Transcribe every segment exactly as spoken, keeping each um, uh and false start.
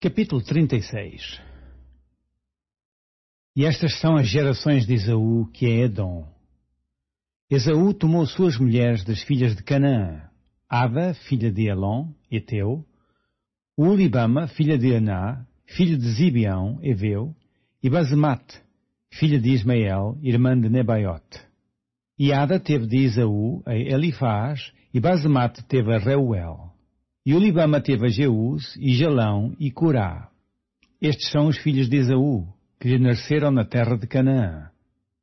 Capítulo trinta e seis. E estas são as gerações de Esaú, que é Edom. Esaú tomou suas mulheres das filhas de Canaã, Ada, filha de Elon, Eteu, Ulibama, filha de Aná, filho de Zibeão, Eveu, e Basemate, filha de Ismael, irmã de Nebaiote. E Ada teve de Esaú a Elifaz, e Basemate teve a Reuel. E Ulibama teve a Jeús, e Jalão, e Corá. Estes são os filhos de Esaú, que lhe nasceram na terra de Canaã.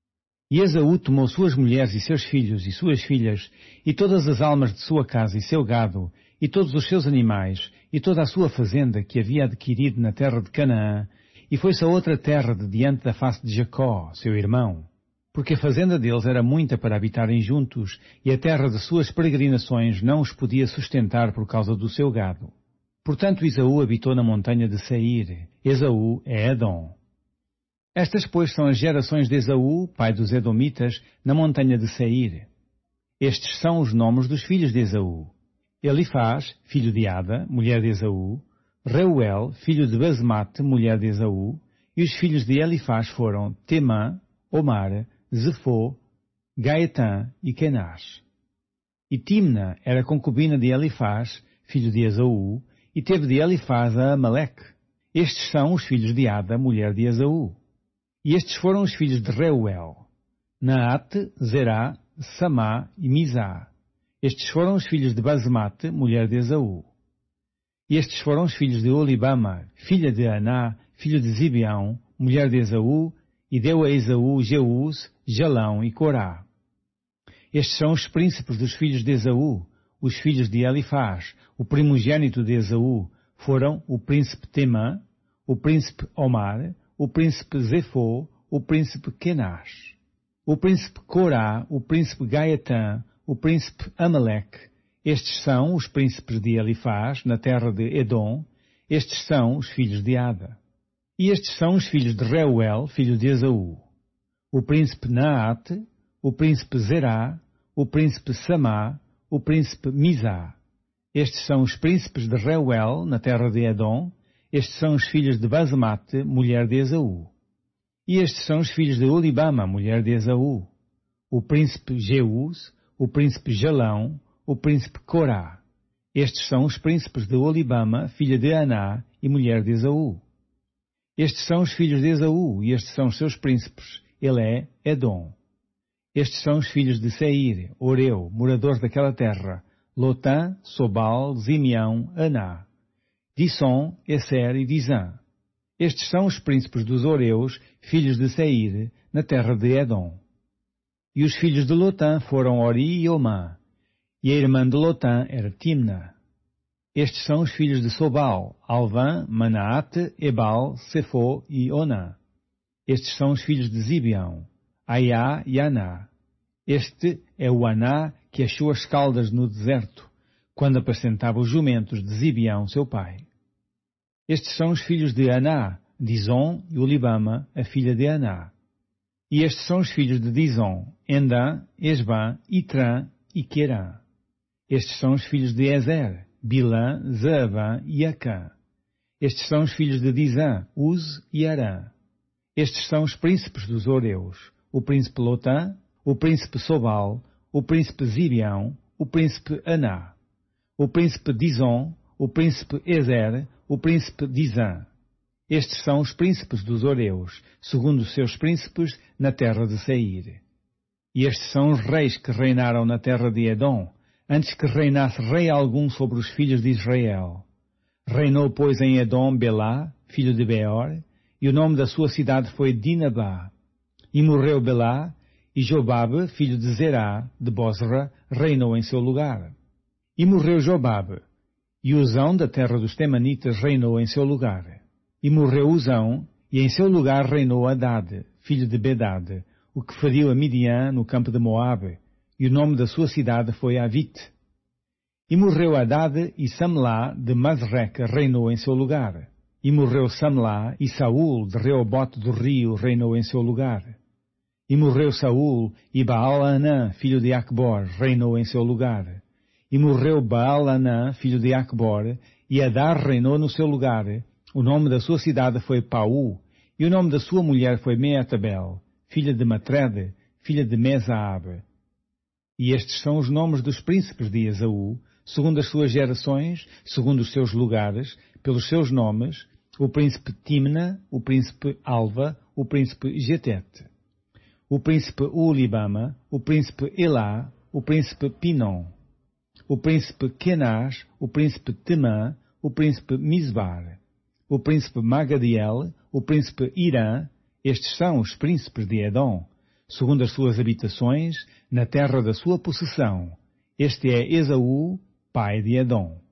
E Esaú tomou suas mulheres e seus filhos e suas filhas, e todas as almas de sua casa e seu gado, e todos os seus animais, e toda a sua fazenda que havia adquirido na terra de Canaã, e foi-se a outra terra de diante da face de Jacó, seu irmão, porque a fazenda deles era muita para habitarem juntos, e a terra de suas peregrinações não os podia sustentar por causa do seu gado. Portanto Esaú habitou na montanha de Seir. Esaú é Edom. Estas, pois, são as gerações de Esaú, pai dos Edomitas, na montanha de Seir. Estes são os nomes dos filhos de Esaú: Elifaz, filho de Ada, mulher de Esaú; Reuel, filho de Basemate, mulher de Esaú; e os filhos de Elifaz foram Temã, Omar, Zefô, Gaetã e Kenaz. E Timna era concubina de Elifaz, filho de Esaú, e teve de Elifaz a Amaleque. Estes são os filhos de Ada, mulher de Esaú. E estes foram os filhos de Reuel: Naate, Zerá, Samá e Mizá. Estes foram os filhos de Basemate, mulher de Esaú. E estes foram os filhos de Olibama, filha de Aná, filho de Zibeão, mulher de Esaú, e deu a Esaú Jeús, Jalão e Corá. Estes são os príncipes dos filhos de Esaú. Os filhos de Elifaz, o primogênito de Esaú, foram o príncipe Temã, o príncipe Omar, o príncipe Zefô, o príncipe Kenaz, o príncipe Corá, o príncipe Gaetã, o príncipe Amaleque. Estes são os príncipes de Elifaz, na terra de Edom. Estes são os filhos de Ada. E estes são os filhos de Reuel, filho de Esaú: o príncipe Naate, o príncipe Zerá, o príncipe Samá, o príncipe Mizá. Estes são os príncipes de Reuel, na terra de Edom. Estes são os filhos de Basemate, mulher de Esaú. E estes são os filhos de Olibama, mulher de Esaú: o príncipe Jeús, o príncipe Jalão, o príncipe Corá. Estes são os príncipes de Olibama, filha de Aná e mulher de Esaú. Estes são os filhos de Esaú, e estes são os seus príncipes. Ele é Edom. Estes são os filhos de Seir, Oreu, moradores daquela terra: Lotã, Sobal, Zimeão, Aná, Dissom, Esser e Dizã. Estes são os príncipes dos Oreus, filhos de Seir, na terra de Edom. E os filhos de Lotã foram Ori e Omã, e a irmã de Lotã era Timna. Estes são os filhos de Sobal: Alvã, Manaate, Ebal, Sefô e Onã. Estes são os filhos de Zibeão: Aiá e Aná. Este é o Aná que achou as caldas no deserto, quando apacentava os jumentos de Zibeão, seu pai. Estes são os filhos de Aná: Dizom e Olibama, a filha de Aná. E estes são os filhos de Dizom: Endã, Esbã, Itrã e Querã. Estes são os filhos de Ezer: Bilã, Zaavã e Acã. Estes são os filhos de Dizã: Uz e Arã. Estes são os príncipes dos Oreus: o príncipe Lotã, o príncipe Sobal, o príncipe Zibeão, o príncipe Aná, o príncipe Dizom, o príncipe Ezer, o príncipe Dizã. Estes são os príncipes dos Oreus, segundo os seus príncipes, na terra de Seir. E estes são os reis que reinaram na terra de Edom, antes que reinasse rei algum sobre os filhos de Israel. Reinou, pois, em Edom Belá, filho de Beor, e o nome da sua cidade foi Dinabá. E morreu Belá, e Jobabe, filho de Zerá, de Bosra, reinou em seu lugar. E morreu Jobabe, e Uzão, da terra dos Temanitas, reinou em seu lugar. E morreu Uzão, e em seu lugar reinou Hadad, filho de Bedad, o que feriu a Midian no campo de Moabe, e o nome da sua cidade foi Avite. E morreu Hadad, e Samlá, de Masreca, reinou em seu lugar. E morreu Samlá, e Saul, de Reobote do Rio, reinou em seu lugar. E morreu Saul, e Baal-Anã, filho de Acbor, reinou em seu lugar. E morreu Baal-Anã, filho de Acbor, e Adar reinou no seu lugar, O nome da sua cidade foi Paú, e o nome da sua mulher foi Meetabel, filha de Matrede, filha de Mesaabe. E estes são os nomes dos príncipes de Esaú, segundo as suas gerações, segundo os seus lugares, pelos seus nomes, o príncipe Timna, o príncipe Alva, o príncipe Getete, o príncipe Ulibama, o príncipe Elá, o príncipe Pinom, o príncipe Kenaz, o príncipe Temã, o príncipe Misbar, o príncipe Magadiel, o príncipe Irã. Estes são os príncipes de Edom, segundo as suas habitações, na terra da sua possessão. Este é Esaú, pai de Edom.